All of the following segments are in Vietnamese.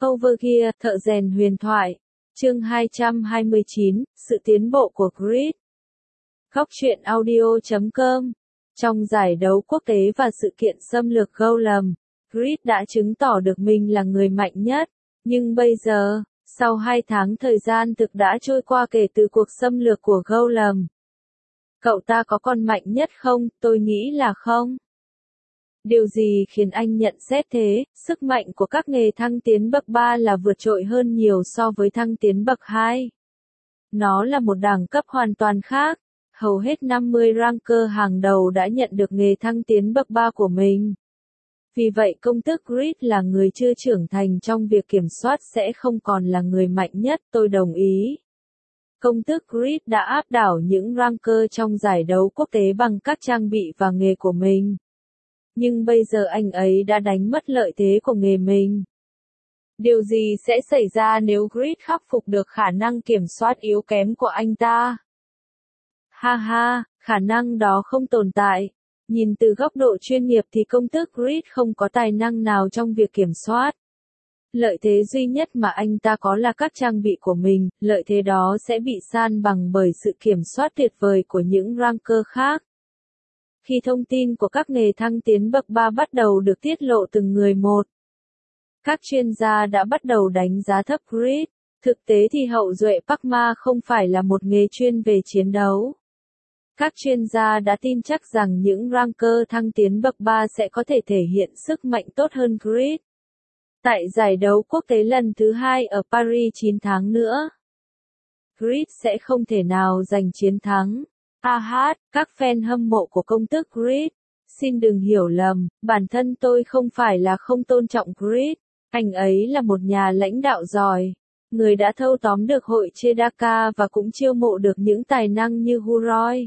Overgear, thợ rèn huyền thoại. Chương 229, sự tiến bộ của Creed. Góc truyện audio.com. Trong giải đấu quốc tế và sự kiện xâm lược Golem, Creed đã chứng tỏ được mình là người mạnh nhất. Nhưng bây giờ, sau 2 tháng thời gian thực đã trôi qua kể từ cuộc xâm lược của Golem, cậu ta có còn mạnh nhất không? Tôi nghĩ là không. Điều gì khiến anh nhận xét thế? Sức mạnh của các nghề thăng tiến bậc 3 là vượt trội hơn nhiều so với thăng tiến bậc 2. Nó là một đẳng cấp hoàn toàn khác. Hầu hết 50 ranker hàng đầu đã nhận được nghề thăng tiến bậc 3 của mình. Vì vậy công tước Creed là người chưa trưởng thành trong việc kiểm soát sẽ không còn là người mạnh nhất, tôi đồng ý. Công tước Creed đã áp đảo những ranker trong giải đấu quốc tế bằng các trang bị và nghề của mình. Nhưng bây giờ anh ấy đã đánh mất lợi thế của nghề mình. Điều gì sẽ xảy ra nếu Creed khắc phục được khả năng kiểm soát yếu kém của anh ta? Ha ha, khả năng đó không tồn tại. Nhìn từ góc độ chuyên nghiệp thì công tước Creed không có tài năng nào trong việc kiểm soát. Lợi thế duy nhất mà anh ta có là các trang bị của mình, lợi thế đó sẽ bị san bằng bởi sự kiểm soát tuyệt vời của những ranker khác. Khi thông tin của các nghề thăng tiến bậc 3 bắt đầu được tiết lộ từng người một, các chuyên gia đã bắt đầu đánh giá thấp Creed. Thực tế thì hậu duệ Parkma không phải là một nghề chuyên về chiến đấu. Các chuyên gia đã tin chắc rằng những ranker thăng tiến bậc 3 sẽ có thể thể hiện sức mạnh tốt hơn Creed. Tại giải đấu quốc tế lần thứ 2 ở Paris 9 tháng nữa, Creed sẽ không thể nào giành chiến thắng. Các fan hâm mộ của công tước Creed, xin đừng hiểu lầm, bản thân tôi không phải là không tôn trọng Creed. Anh ấy là một nhà lãnh đạo giỏi, người đã thâu tóm được hội Chedaka và cũng chiêu mộ được những tài năng như Huroy,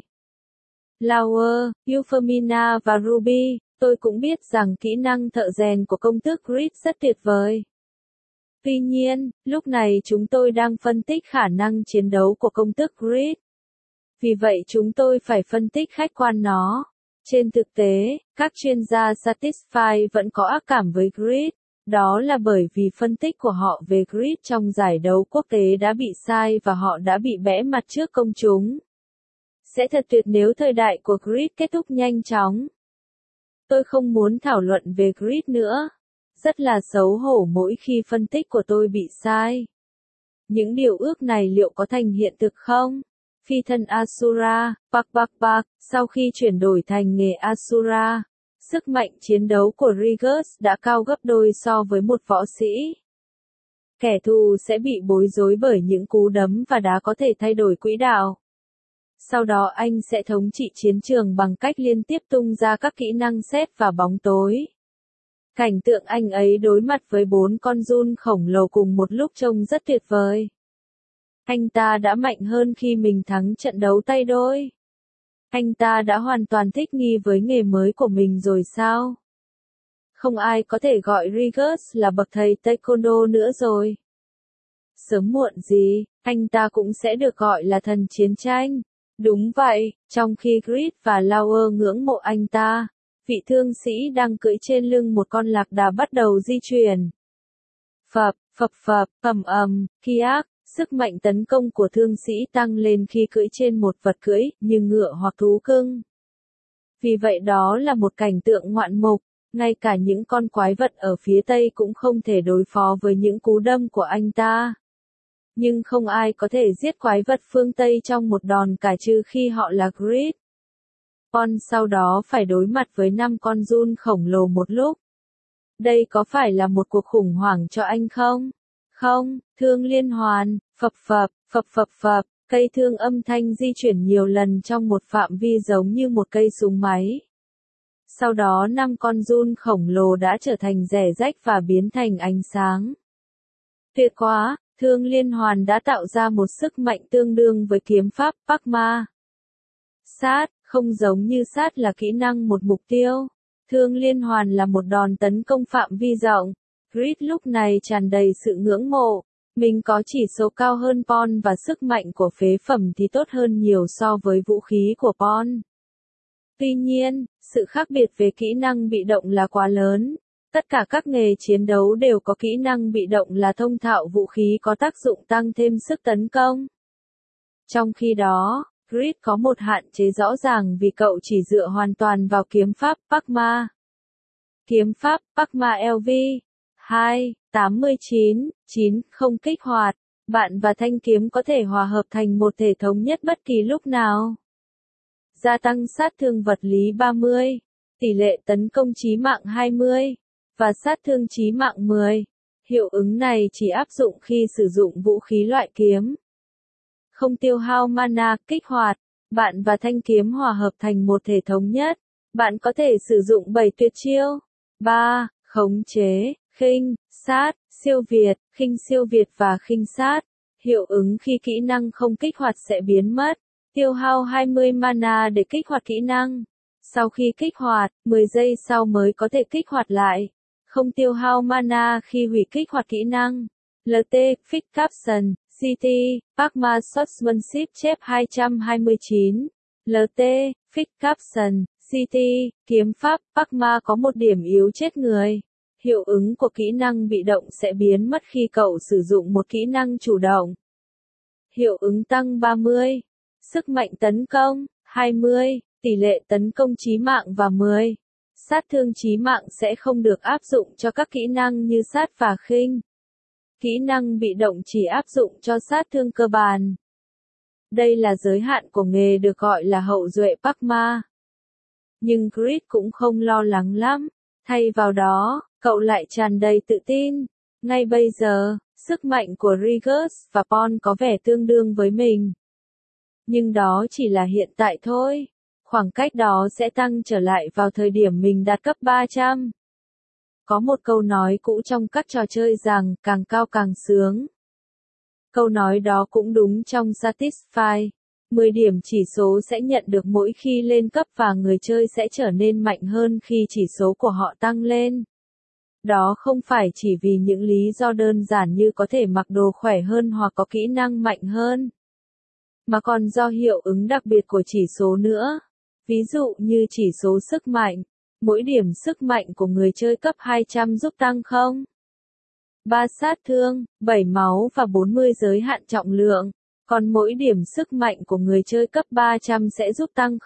Lauer, Euphemina và Ruby. Tôi cũng biết rằng kỹ năng thợ rèn của công tước Creed rất tuyệt vời. Tuy nhiên, lúc này chúng tôi đang phân tích khả năng chiến đấu của công tước Creed. Vì vậy chúng tôi phải phân tích khách quan nó. Trên thực tế, các chuyên gia Satisfy vẫn có ác cảm với Creed. Đó là bởi vì phân tích của họ về Creed trong giải đấu quốc tế đã bị sai và họ đã bị bẽ mặt trước công chúng. Sẽ thật tuyệt nếu thời đại của Creed kết thúc nhanh chóng. Tôi không muốn thảo luận về Creed nữa. Rất là xấu hổ mỗi khi phân tích của tôi bị sai. Những điều ước này liệu có thành hiện thực không? Phi thân Asura, Pak, sau khi chuyển đổi thành nghề Asura, sức mạnh chiến đấu của Rigus đã cao gấp đôi so với một võ sĩ. Kẻ thù sẽ bị bối rối bởi những cú đấm và đá có thể thay đổi quỹ đạo. Sau đó anh sẽ thống trị chiến trường bằng cách liên tiếp tung ra các kỹ năng xét và bóng tối. Cảnh tượng anh ấy đối mặt với 4 con giun khổng lồ cùng một lúc trông rất tuyệt vời. Anh ta đã mạnh hơn khi mình thắng trận đấu tay đôi. Anh ta đã hoàn toàn thích nghi với nghề mới của mình rồi sao? Không ai có thể gọi Rigus là bậc thầy Taekwondo nữa rồi. Sớm muộn gì, anh ta cũng sẽ được gọi là thần chiến tranh. Đúng vậy, trong khi Creed và Lauer ngưỡng mộ anh ta, vị thương sĩ đang cưỡi trên lưng một con lạc đà bắt đầu di chuyển. Kiak, sức mạnh tấn công của thương sĩ tăng lên khi cưỡi trên một vật cưỡi, như ngựa hoặc thú cưng. Vì vậy đó là một cảnh tượng ngoạn mục, ngay cả những con quái vật ở phía Tây cũng không thể đối phó với những cú đâm của anh ta. Nhưng không ai có thể giết quái vật phương Tây trong một đòn cả trừ khi họ là Creed. Con sau đó phải đối mặt với 5 con giun khổng lồ một lúc. Đây có phải là một cuộc khủng hoảng cho anh không? Không, thương liên hoàn, cây thương âm thanh di chuyển nhiều lần trong một phạm vi giống như một cây súng máy. Sau đó 5 con giun khổng lồ đã trở thành rẻ rách và biến thành ánh sáng. Tuyệt quá, thương liên hoàn đã tạo ra một sức mạnh tương đương với kiếm pháp Parkma. Sát, không giống như sát là kỹ năng một mục tiêu. Thương liên hoàn là một đòn tấn công phạm vi rộng. Creed lúc này tràn đầy sự ngưỡng mộ. Mình có chỉ số cao hơn Pon và sức mạnh của phế phẩm thì tốt hơn nhiều so với vũ khí của Pon. Tuy nhiên, sự khác biệt về kỹ năng bị động là quá lớn. Tất cả các nghề chiến đấu đều có kỹ năng bị động là thông thạo vũ khí có tác dụng tăng thêm sức tấn công. Trong khi đó, Grid có một hạn chế rõ ràng vì cậu chỉ dựa hoàn toàn vào kiếm pháp Pakma. Kiếm pháp Pakma LV 2-89-9 không kích hoạt. Bạn và thanh kiếm có thể hòa hợp thành một thể thống nhất bất kỳ lúc nào. Gia tăng sát thương vật lý 30, tỷ lệ tấn công chí mạng 20, và sát thương chí mạng 10. Hiệu ứng này chỉ áp dụng khi sử dụng vũ khí loại kiếm. Không tiêu hao mana, kích hoạt. Bạn và thanh kiếm hòa hợp thành một thể thống nhất. Bạn có thể sử dụng 7 tuyệt chiêu. 3. Khống chế, khinh, sát, siêu việt, khinh siêu việt và khinh sát. Hiệu ứng khi kỹ năng không kích hoạt sẽ biến mất. Tiêu hao 20 mana để kích hoạt kỹ năng. Sau khi kích hoạt, 10 giây sau mới có thể kích hoạt lại. Không tiêu hao mana khi hủy kích hoạt kỹ năng. LT, Fix Caption, CT, Pakma Swordsmanship chép 229. LT, Fix Caption, CT, kiếm pháp Pakma có một điểm yếu chết người. Hiệu ứng của kỹ năng bị động sẽ biến mất khi cậu sử dụng một kỹ năng chủ động. Hiệu ứng tăng 30. Sức mạnh tấn công 20, tỷ lệ tấn công chí mạng và 10. Sát thương chí mạng sẽ không được áp dụng cho các kỹ năng như sát và khinh. Kỹ năng bị động chỉ áp dụng cho sát thương cơ bản. Đây là giới hạn của nghề được gọi là hậu duệ Pakma. Nhưng Grid cũng không lo lắng lắm. Thay vào đó, cậu lại tràn đầy tự tin. Ngay bây giờ, sức mạnh của Rigus và Pon có vẻ tương đương với mình. Nhưng đó chỉ là hiện tại thôi. Khoảng cách đó sẽ tăng trở lại vào thời điểm mình đạt cấp 300. Có một câu nói cũ trong các trò chơi rằng, càng cao càng sướng. Câu nói đó cũng đúng trong Satisfy. 10 điểm chỉ số sẽ nhận được mỗi khi lên cấp và người chơi sẽ trở nên mạnh hơn khi chỉ số của họ tăng lên. Đó không phải chỉ vì những lý do đơn giản như có thể mặc đồ khỏe hơn hoặc có kỹ năng mạnh hơn, mà còn do hiệu ứng đặc biệt của chỉ số nữa. Ví dụ như chỉ số sức mạnh. Mỗi điểm sức mạnh của người chơi cấp 200 giúp tăng 3 sát thương, 7 máu và 40 giới hạn trọng lượng. Còn mỗi điểm sức mạnh của người chơi cấp 300 sẽ giúp tăng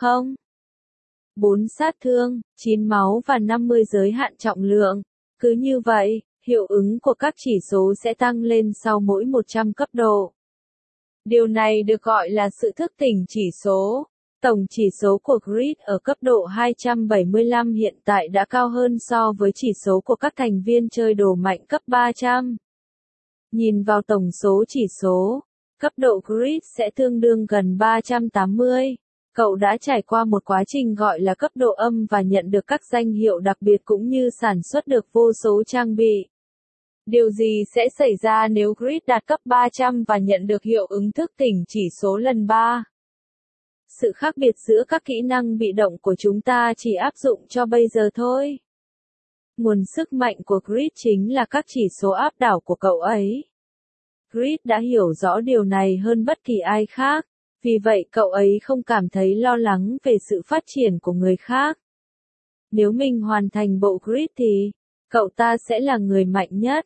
4 sát thương, 9 máu và 50 giới hạn trọng lượng. Cứ như vậy, hiệu ứng của các chỉ số sẽ tăng lên sau mỗi 100 cấp độ. Điều này được gọi là sự thức tỉnh chỉ số. Tổng chỉ số của Grid ở cấp độ 275 hiện tại đã cao hơn so với chỉ số của các thành viên chơi đồ mạnh cấp 300. Nhìn vào tổng số chỉ số, cấp độ Grid sẽ tương đương gần 380. Cậu đã trải qua một quá trình gọi là cấp độ âm và nhận được các danh hiệu đặc biệt cũng như sản xuất được vô số trang bị. Điều gì sẽ xảy ra nếu Grid đạt cấp 300 và nhận được hiệu ứng thức tỉnh chỉ số lần 3? Sự khác biệt giữa các kỹ năng bị động của chúng ta chỉ áp dụng cho bây giờ thôi. Nguồn sức mạnh của Grid chính là các chỉ số áp đảo của cậu ấy. Grid đã hiểu rõ điều này hơn bất kỳ ai khác, vì vậy cậu ấy không cảm thấy lo lắng về sự phát triển của người khác. Nếu mình hoàn thành bộ Grid thì, cậu ta sẽ là người mạnh nhất.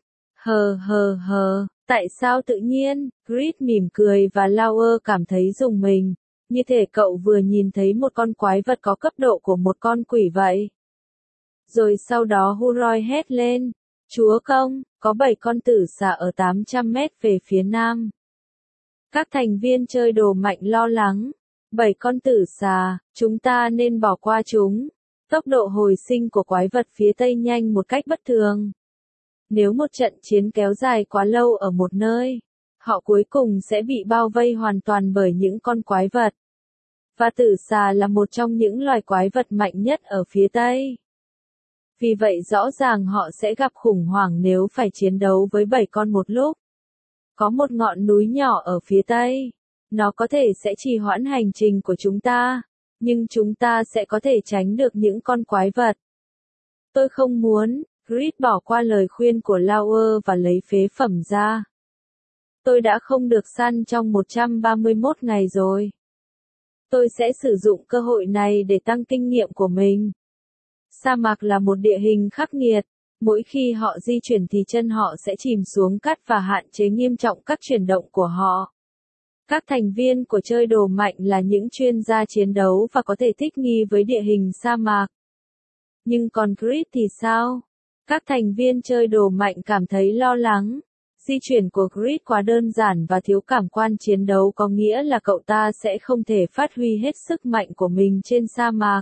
Tại sao tự nhiên? Grid mỉm cười và Lauer cảm thấy rùng mình. Như thể cậu vừa nhìn thấy một con quái vật có cấp độ của một con quỷ vậy. Rồi sau đó Huroy hét lên. Chúa công, có 7 con tử xà ở 800 mét về phía nam. Các thành viên chơi đồ mạnh lo lắng. 7 con tử xà, chúng ta nên bỏ qua chúng. Tốc độ hồi sinh của quái vật phía tây nhanh một cách bất thường. Nếu một trận chiến kéo dài quá lâu ở một nơi, họ cuối cùng sẽ bị bao vây hoàn toàn bởi những con quái vật. Và tử xà là một trong những loài quái vật mạnh nhất ở phía Tây. Vì vậy rõ ràng họ sẽ gặp khủng hoảng nếu phải chiến đấu với 7 con một lúc. Có một ngọn núi nhỏ ở phía Tây. Nó có thể sẽ trì hoãn hành trình của chúng ta, nhưng chúng ta sẽ có thể tránh được những con quái vật. Tôi không muốn. Grid bỏ qua lời khuyên của Lauer và lấy phế phẩm ra. Tôi đã không được săn trong 131 ngày rồi. Tôi sẽ sử dụng cơ hội này để tăng kinh nghiệm của mình. Sa mạc là một địa hình khắc nghiệt. Mỗi khi họ di chuyển thì chân họ sẽ chìm xuống cát và hạn chế nghiêm trọng các chuyển động của họ. Các thành viên của chơi đồ mạnh là những chuyên gia chiến đấu và có thể thích nghi với địa hình sa mạc. Nhưng còn Creed thì sao? Các thành viên chơi đồ mạnh cảm thấy lo lắng. Di chuyển của Creed quá đơn giản và thiếu cảm quan chiến đấu có nghĩa là cậu ta sẽ không thể phát huy hết sức mạnh của mình trên sa mạc.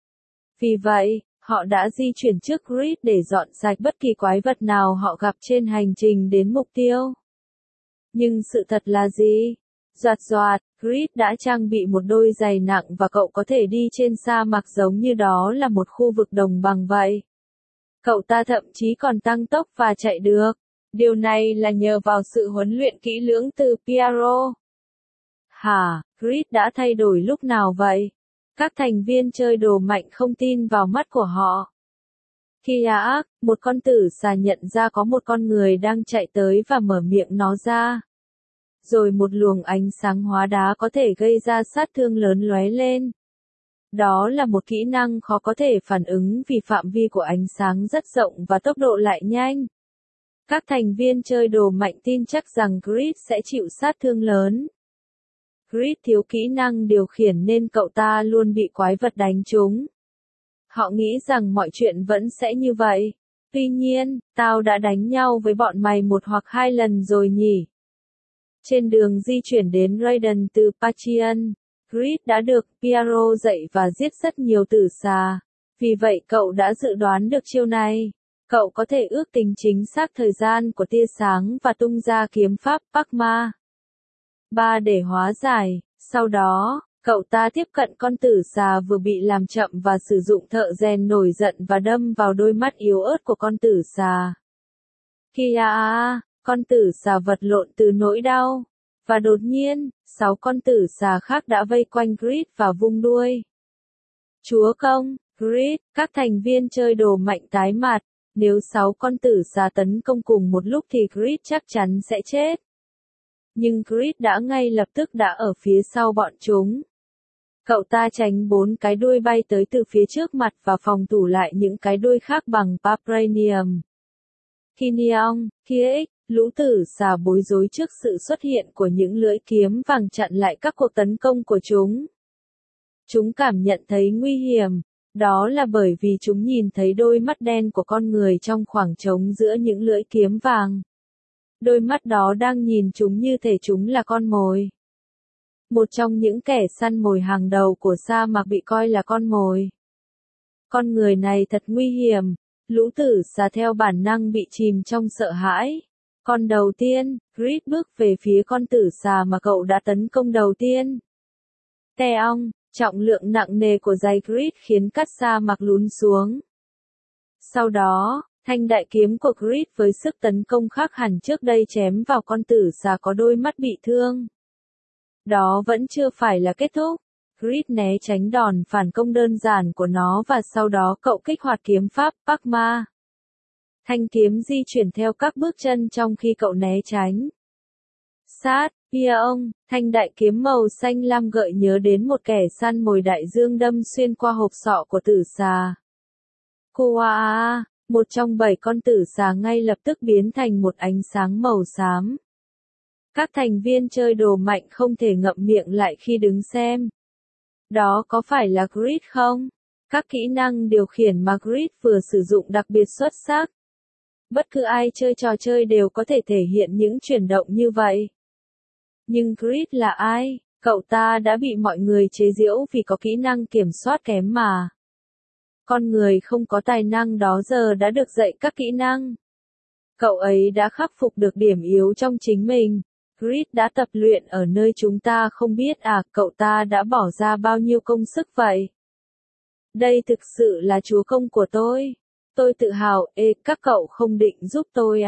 Vì vậy, họ đã di chuyển trước Creed để dọn sạch bất kỳ quái vật nào họ gặp trên hành trình đến mục tiêu. Nhưng sự thật là gì? Doạt doạt, Creed đã trang bị một đôi giày nặng và cậu có thể đi trên sa mạc giống như đó là một khu vực đồng bằng vậy. Cậu ta thậm chí còn tăng tốc và chạy được. Điều này là nhờ vào sự huấn luyện kỹ lưỡng từ Piero. Hả, Creed đã thay đổi lúc nào vậy? Các thành viên chơi đồ mạnh không tin vào mắt của họ. Khi Yaak, một con tử xà nhận ra có một con người đang chạy tới và mở miệng nó ra. Rồi một luồng ánh sáng hóa đá có thể gây ra sát thương lớn lóe lên. Đó là một kỹ năng khó có thể phản ứng vì phạm vi của ánh sáng rất rộng và tốc độ lại nhanh. Các thành viên chơi đồ mạnh tin chắc rằng Creed sẽ chịu sát thương lớn. Creed thiếu kỹ năng điều khiển nên cậu ta luôn bị quái vật đánh trúng. Họ nghĩ rằng mọi chuyện vẫn sẽ như vậy. Tuy nhiên, tao đã đánh nhau với bọn mày 1 hoặc 2 lần rồi nhỉ? Trên đường di chuyển đến Raiden từ Pachian, Creed đã được Piero dạy và giết rất nhiều tử xà. Vì vậy cậu đã dự đoán được chiêu này. Cậu có thể ước tính chính xác thời gian của tia sáng và tung ra kiếm pháp Pakma 3 để hóa giải. Sau đó, cậu ta tiếp cận con tử xà vừa bị làm chậm và sử dụng thợ rèn nổi giận và đâm vào đôi mắt yếu ớt của con tử xà. Kia, con tử xà vật lộn từ nỗi đau. Và đột nhiên, 6 con tử xà khác đã vây quanh Creed và vung đuôi. Chúa công, Creed, các thành viên chơi đồ mạnh tái mặt. Nếu 6 con tử xà tấn công cùng một lúc thì Creed chắc chắn sẽ chết. Nhưng Creed đã ngay lập tức đã ở phía sau bọn chúng. Cậu ta tránh 4 cái đuôi bay tới từ phía trước mặt và phòng thủ lại những cái đuôi khác bằng Vibranium. Kineon, Kiex, lũ tử xà bối rối trước sự xuất hiện của những lưỡi kiếm vàng chặn lại các cuộc tấn công của chúng. Chúng cảm nhận thấy nguy hiểm. Đó là bởi vì chúng nhìn thấy đôi mắt đen của con người trong khoảng trống giữa những lưỡi kiếm vàng. Đôi mắt đó đang nhìn chúng như thể chúng là con mồi. Một trong những kẻ săn mồi hàng đầu của sa mạc bị coi là con mồi. Con người này thật nguy hiểm. Lũ tử xà theo bản năng bị chìm trong sợ hãi. Con đầu tiên, Creed bước về phía con tử xà mà cậu đã tấn công đầu tiên. Teong, trọng lượng nặng nề của giày Creed khiến cát sa mạc lún xuống. Sau đó, thanh đại kiếm của Creed với sức tấn công khác hẳn trước đây chém vào con tử xà có đôi mắt bị thương. Đó vẫn chưa phải là kết thúc. Creed né tránh đòn phản công đơn giản của nó và sau đó cậu kích hoạt kiếm pháp Pakma. Thanh kiếm di chuyển theo các bước chân trong khi cậu né tránh. Sát, Piaong, thanh đại kiếm màu xanh lam gợi nhớ đến một kẻ săn mồi đại dương đâm xuyên qua hộp sọ của tử xà. Koa, một trong 7 con tử xà ngay lập tức biến thành một ánh sáng màu xám. Các thành viên chơi đồ mạnh không thể ngậm miệng lại khi đứng xem. Đó có phải là Creed không? Các kỹ năng điều khiển mà Creed vừa sử dụng đặc biệt xuất sắc. Bất cứ ai chơi trò chơi đều có thể thể hiện những chuyển động như vậy. Nhưng Creed là ai? Cậu ta đã bị mọi người chế giễu vì có kỹ năng kiểm soát kém mà. Con người không có tài năng đó giờ đã được dạy các kỹ năng. Cậu ấy đã khắc phục được điểm yếu trong chính mình. Creed đã tập luyện ở nơi chúng ta không biết cậu ta đã bỏ ra bao nhiêu công sức vậy? Đây thực sự là chúa công của tôi. Tôi tự hào, các cậu không định giúp tôi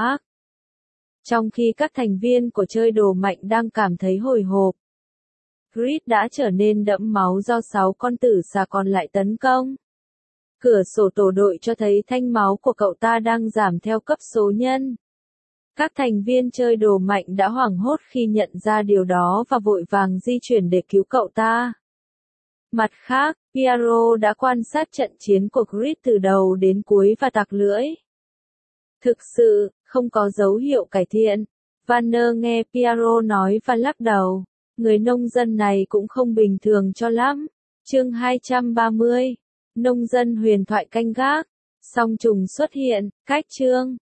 Trong khi các thành viên của chơi đồ mạnh đang cảm thấy hồi hộp, Creed đã trở nên đẫm máu do 6 con tử xà còn lại tấn công. Cửa sổ tổ đội cho thấy thanh máu của cậu ta đang giảm theo cấp số nhân. Các thành viên chơi đồ mạnh đã hoảng hốt khi nhận ra điều đó và vội vàng di chuyển để cứu cậu ta. Mặt khác, Piero đã quan sát trận chiến của Creed từ đầu đến cuối và tặc lưỡi. Thực sự, không có dấu hiệu cải thiện. Vanner nghe Piero nói và lắc đầu. Người nông dân này cũng không bình thường cho lắm. Chương 230. Nông dân huyền thoại canh gác. Song trùng xuất hiện, cách chương.